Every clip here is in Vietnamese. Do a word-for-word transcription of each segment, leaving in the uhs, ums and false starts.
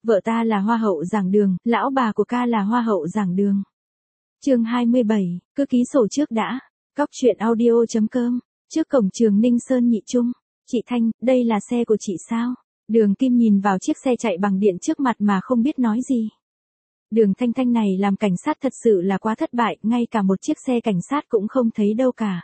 Vợ ta là hoa hậu giảng đường, lão bà của ca là hoa hậu giảng đường. Chương hai mươi bảy, cứ ký sổ trước đã. Cóc truyện audio chấm com. Trước cổng trường Ninh Sơn Nhị Trung. Chị Thanh, đây là xe của chị sao? Đường Kim nhìn vào chiếc xe chạy bằng điện trước mặt mà không biết nói gì. Đường Thanh Thanh này làm cảnh sát thật sự là quá thất bại, ngay cả một chiếc xe cảnh sát cũng không thấy đâu cả.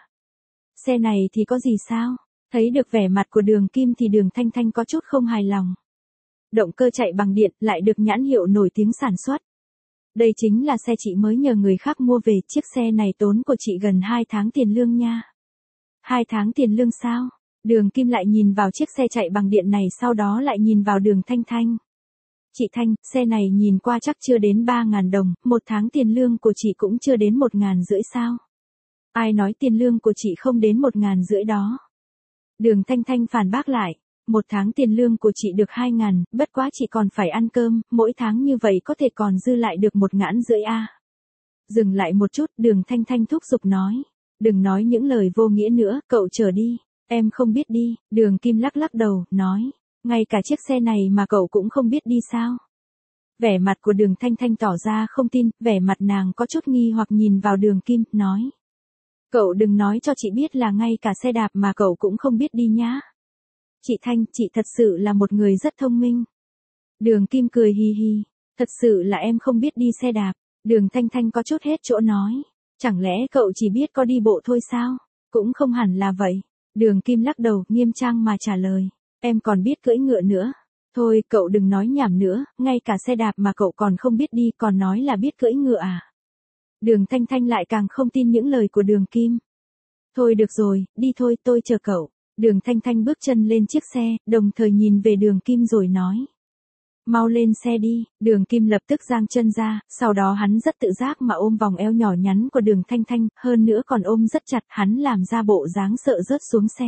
Xe này thì có gì sao? Thấy được vẻ mặt của Đường Kim thì Đường Thanh Thanh có chút không hài lòng. Động cơ chạy bằng điện lại được nhãn hiệu nổi tiếng sản xuất. Đây chính là xe chị mới nhờ người khác mua về, chiếc xe này tốn của chị gần hai tháng tiền lương nha. Hai tháng tiền lương sao? Đường Kim lại nhìn vào chiếc xe chạy bằng điện này, sau đó lại nhìn vào Đường Thanh Thanh. Chị Thanh, xe này nhìn qua chắc chưa đến ba ngàn đồng, một tháng tiền lương của chị cũng chưa đến một ngàn rưỡi sao? Ai nói tiền lương của chị không đến một ngàn rưỡi đó? Đường Thanh Thanh phản bác lại. Một tháng tiền lương của chị được hai ngàn, bất quá chị còn phải ăn cơm, mỗi tháng như vậy có thể còn dư lại được một ngàn rưỡi a. Dừng lại một chút, Đường Thanh Thanh thúc giục nói. Đừng nói những lời vô nghĩa nữa, cậu chờ đi. Em không biết đi. Đường Kim lắc lắc đầu, nói. Ngay cả chiếc xe này mà cậu cũng không biết đi sao? Vẻ mặt của Đường Thanh Thanh tỏ ra không tin, vẻ mặt nàng có chút nghi hoặc nhìn vào Đường Kim, nói. Cậu đừng nói cho chị biết là ngay cả xe đạp mà cậu cũng không biết đi nhá. Chị Thanh, chị thật sự là một người rất thông minh. Đường Kim cười hi hi. Thật sự là em không biết đi xe đạp. Đường Thanh Thanh có chút hết chỗ nói. Chẳng lẽ cậu chỉ biết có đi bộ thôi sao? Cũng không hẳn là vậy. Đường Kim lắc đầu, nghiêm trang mà trả lời. Em còn biết cưỡi ngựa nữa. Thôi, cậu đừng nói nhảm nữa, ngay cả xe đạp mà cậu còn không biết đi, còn nói là biết cưỡi ngựa à? Đường Thanh Thanh lại càng không tin những lời của Đường Kim. Thôi được rồi, đi thôi, tôi chờ cậu. Đường Thanh Thanh bước chân lên chiếc xe, đồng thời nhìn về Đường Kim rồi nói. Mau lên xe đi. Đường Kim lập tức giang chân ra, sau đó hắn rất tự giác mà ôm vòng eo nhỏ nhắn của Đường Thanh Thanh, hơn nữa còn ôm rất chặt, hắn làm ra bộ dáng sợ rớt xuống xe.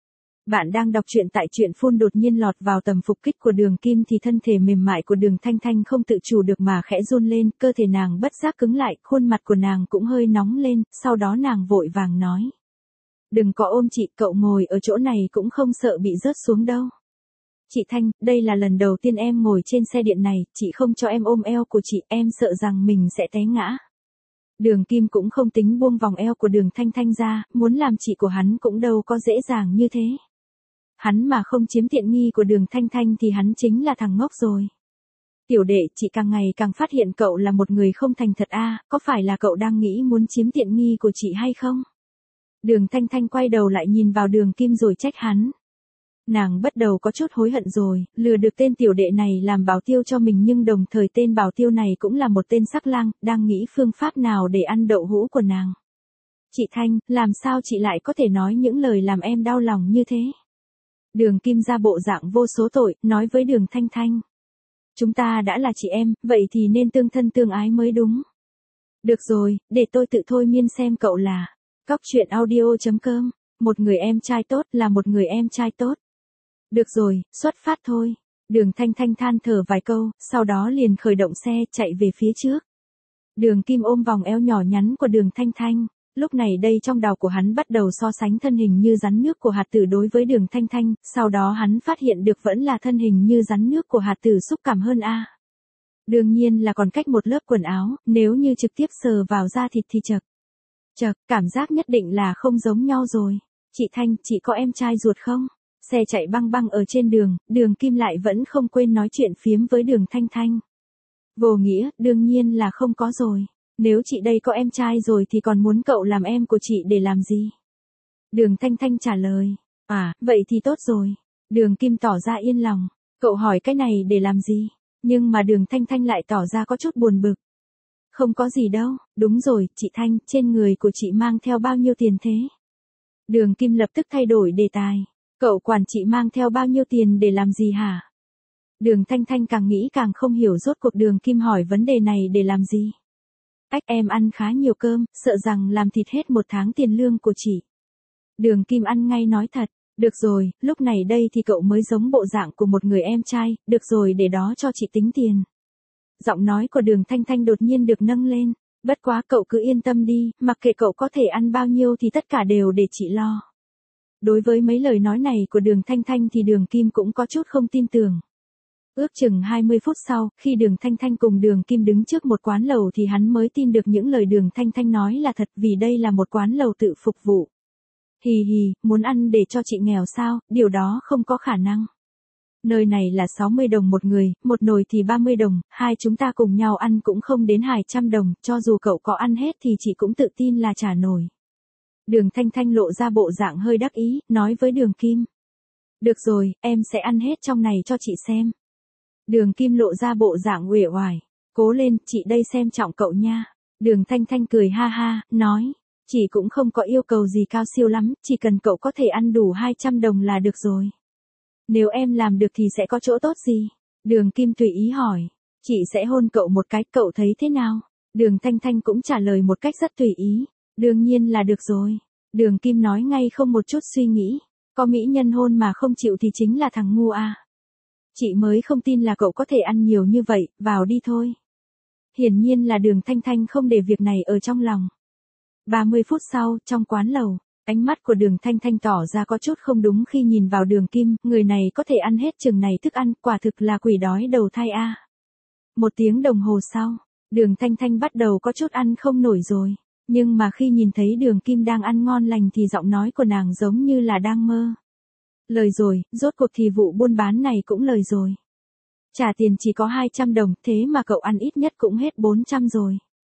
Bạn đang đọc truyện tại truyện phun, đột nhiên lọt vào tầm phục kích của Đường Kim thì thân thể mềm mại của Đường Thanh Thanh không tự chủ được mà khẽ run lên, cơ thể nàng bất giác cứng lại, khuôn mặt của nàng cũng hơi nóng lên, sau đó nàng vội vàng nói. Đừng có ôm chị, cậu ngồi ở chỗ này cũng không sợ bị rớt xuống đâu. Chị Thanh, đây là lần đầu tiên em ngồi trên xe điện này, chị không cho em ôm eo của chị, em sợ rằng mình sẽ té ngã. Đường Kim cũng không tính buông vòng eo của Đường Thanh Thanh ra, muốn làm chị của hắn cũng đâu có dễ dàng như thế. Hắn mà không chiếm tiện nghi của Đường Thanh Thanh thì hắn chính là thằng ngốc rồi. Tiểu đệ, chị càng ngày càng phát hiện cậu là một người không thành thật a, có phải là cậu đang nghĩ muốn chiếm tiện nghi của chị hay không? Đường Thanh Thanh quay đầu lại nhìn vào Đường Kim rồi trách hắn. Nàng bắt đầu có chút hối hận rồi, lừa được tên tiểu đệ này làm bảo tiêu cho mình, nhưng đồng thời tên bảo tiêu này cũng là một tên sắc lang, đang nghĩ phương pháp nào để ăn đậu hũ của nàng. Chị Thanh, làm sao chị lại có thể nói những lời làm em đau lòng như thế? Đường Kim ra bộ dạng vô số tội, nói với Đường Thanh Thanh. Chúng ta đã là chị em, vậy thì nên tương thân tương ái mới đúng. Được rồi, để tôi tự thôi miên xem cậu là. Cóc truyện audio chấm com. Một người em trai tốt là một người em trai tốt. Được rồi, xuất phát thôi. Đường Thanh Thanh than thở vài câu, sau đó liền khởi động xe chạy về phía trước. Đường Kim ôm vòng eo nhỏ nhắn của Đường Thanh Thanh. Lúc này đây trong đầu của hắn bắt đầu so sánh thân hình như rắn nước của hạt tử đối với Đường Thanh Thanh, sau đó hắn phát hiện được vẫn là thân hình như rắn nước của hạt tử xúc cảm hơn a. Đương nhiên là còn cách một lớp quần áo, nếu như trực tiếp sờ vào da thịt thì chật. Chật, cảm giác nhất định là không giống nhau rồi. Chị Thanh, chị có em trai ruột không? Xe chạy băng băng ở trên đường, Đường Kim lại vẫn không quên nói chuyện phiếm với Đường Thanh Thanh. Vô nghĩa, đương nhiên là không có rồi. Nếu chị đây có em trai rồi thì còn muốn cậu làm em của chị để làm gì? Đường Thanh Thanh trả lời. À, vậy thì tốt rồi. Đường Kim tỏ ra yên lòng. Cậu hỏi cái này để làm gì? Nhưng mà Đường Thanh Thanh lại tỏ ra có chút buồn bực. Không có gì đâu, đúng rồi, chị Thanh, trên người của chị mang theo bao nhiêu tiền thế? Đường Kim lập tức thay đổi đề tài. Cậu quản chị mang theo bao nhiêu tiền để làm gì hả? Đường Thanh Thanh càng nghĩ càng không hiểu rốt cuộc Đường Kim hỏi vấn đề này để làm gì. Ách, em ăn khá nhiều cơm, sợ rằng làm thịt hết một tháng tiền lương của chị. Đường Kim ăn ngay nói thật. Được rồi, lúc này đây thì cậu mới giống bộ dạng của một người em trai, được rồi, để đó cho chị tính tiền. Giọng nói của Đường Thanh Thanh đột nhiên được nâng lên. Bất quá cậu cứ yên tâm đi, mặc kệ cậu có thể ăn bao nhiêu thì tất cả đều để chị lo. Đối với mấy lời nói này của Đường Thanh Thanh thì Đường Kim cũng có chút không tin tưởng. Ước chừng hai mươi phút sau, khi Đường Thanh Thanh cùng Đường Kim đứng trước một quán lẩu thì hắn mới tin được những lời Đường Thanh Thanh nói là thật, vì đây là một quán lẩu tự phục vụ. Hì hì, muốn ăn để cho chị nghèo sao, điều đó không có khả năng. Nơi này là sáu mươi đồng một người, một nồi thì ba mươi đồng, hai chúng ta cùng nhau ăn cũng không đến hai trăm đồng, cho dù cậu có ăn hết thì chị cũng tự tin là trả nổi. Đường Thanh Thanh lộ ra bộ dạng hơi đắc ý, nói với Đường Kim. Được rồi, em sẽ ăn hết trong này cho chị xem. Đường Kim lộ ra bộ dạng uể oải. Cố lên, chị đây xem trọng cậu nha. Đường Thanh Thanh cười ha ha, nói. Chị cũng không có yêu cầu gì cao siêu lắm, chỉ cần cậu có thể ăn đủ hai trăm đồng là được rồi. Nếu em làm được thì sẽ có chỗ tốt gì? Đường Kim tùy ý hỏi. Chị sẽ hôn cậu một cái, cậu thấy thế nào? Đường Thanh Thanh cũng trả lời một cách rất tùy ý. Đương nhiên là được rồi. Đường Kim nói ngay không một chút suy nghĩ. Có mỹ nhân hôn mà không chịu thì chính là thằng ngu à. Chị mới không tin là cậu có thể ăn nhiều như vậy, vào đi thôi. Hiển nhiên là Đường Thanh Thanh không để việc này ở trong lòng. ba mươi phút sau, trong quán lẩu, ánh mắt của Đường Thanh Thanh tỏ ra có chút không đúng khi nhìn vào Đường Kim, người này có thể ăn hết chừng này thức ăn, quả thực là quỷ đói đầu thai a. À. Một tiếng đồng hồ sau, Đường Thanh Thanh bắt đầu có chút ăn không nổi rồi, nhưng mà khi nhìn thấy Đường Kim đang ăn ngon lành thì giọng nói của nàng giống như là đang mơ. Lời rồi, rốt cuộc thì vụ buôn bán này cũng lời rồi. Trả tiền chỉ có hai trăm đồng, thế mà cậu ăn ít nhất cũng hết bốn trăm rồi.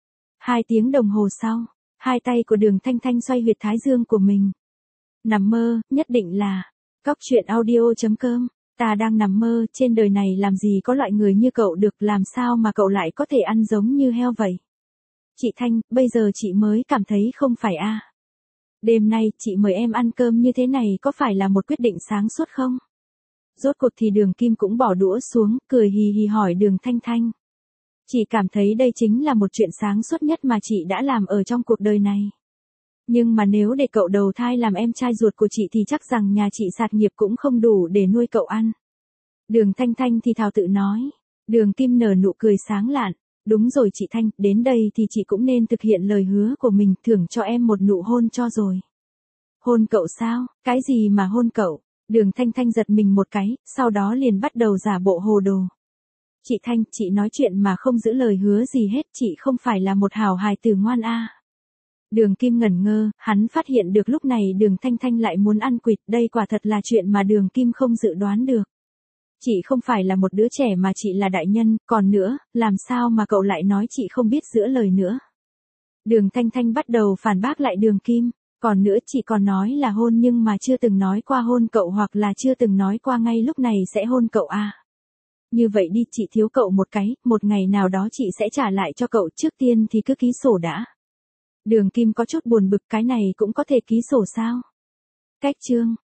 Hai tiếng đồng hồ sau, hai tay của Đường Thanh Thanh xoay huyệt thái dương của mình. Nằm mơ, nhất định là. Cóc truyện audio chấm com, ta đang nằm mơ, trên đời này làm gì có loại người như cậu được, làm sao mà cậu lại có thể ăn giống như heo vậy. Chị Thanh, bây giờ chị mới cảm thấy không phải a. À. Đêm nay, chị mời em ăn cơm như thế này có phải là một quyết định sáng suốt không? Rốt cuộc thì Đường Kim cũng bỏ đũa xuống, cười hì hì hỏi Đường Thanh Thanh. Chị cảm thấy đây chính là một chuyện sáng suốt nhất mà chị đã làm ở trong cuộc đời này. Nhưng mà nếu để cậu đầu thai làm em trai ruột của chị thì chắc rằng nhà chị sạt nghiệp cũng không đủ để nuôi cậu ăn. Đường Thanh Thanh thì thào tự nói. Đường Kim nở nụ cười sáng lạn. Đúng rồi chị Thanh, đến đây thì chị cũng nên thực hiện lời hứa của mình, thưởng cho em một nụ hôn cho rồi. Hôn cậu sao? Cái gì mà hôn cậu? Đường Thanh Thanh giật mình một cái, sau đó liền bắt đầu giả bộ hồ đồ. Chị Thanh, chị nói chuyện mà không giữ lời hứa gì hết, chị không phải là một hảo hài tử ngoan a. À. Đường Kim ngẩn ngơ, hắn phát hiện được lúc này Đường Thanh Thanh lại muốn ăn quỵt, đây quả thật là chuyện mà Đường Kim không dự đoán được. Chị không phải là một đứa trẻ mà chị là đại nhân, còn nữa, làm sao mà cậu lại nói chị không biết giữa lời nữa. Đường Thanh Thanh bắt đầu phản bác lại Đường Kim, còn nữa chị còn nói là hôn nhưng mà chưa từng nói qua hôn cậu hoặc là chưa từng nói qua ngay lúc này sẽ hôn cậu à. Như vậy đi, chị thiếu cậu một cái, một ngày nào đó chị sẽ trả lại cho cậu, trước tiên thì cứ ký sổ đã. Đường Kim có chút buồn bực, cái này cũng có thể ký sổ sao? Cách chương